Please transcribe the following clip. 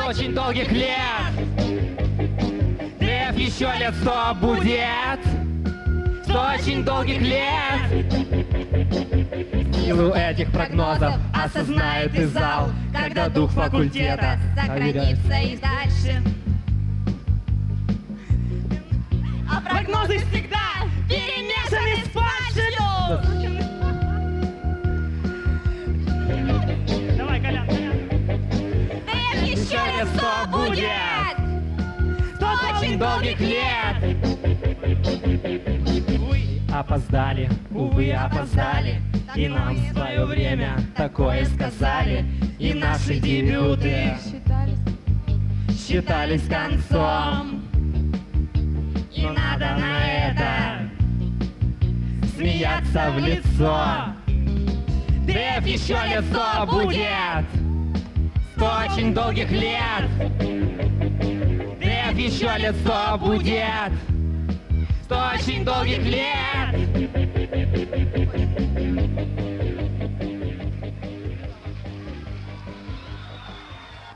очень долгих лет. Дэв еще лет 100 будет. 100 очень долгих лет. Силу этих прогнозов осознает и зал, когда дух факультета сохранится и дальше. А прогнозы всегда перемешаны с фальшью. Давай, Колян, Дэв еще лет 100 будет. 100 очень долгих лет. Опоздали, увы, опоздали. И нам в свое время такое сказали. И наши дебюты считались концом. И надо на это смеяться в лицо. Дэв еще лет 100 будет. 100 очень долгих лет. Дэв еще лет 100 будет. 100 очень долгих лет.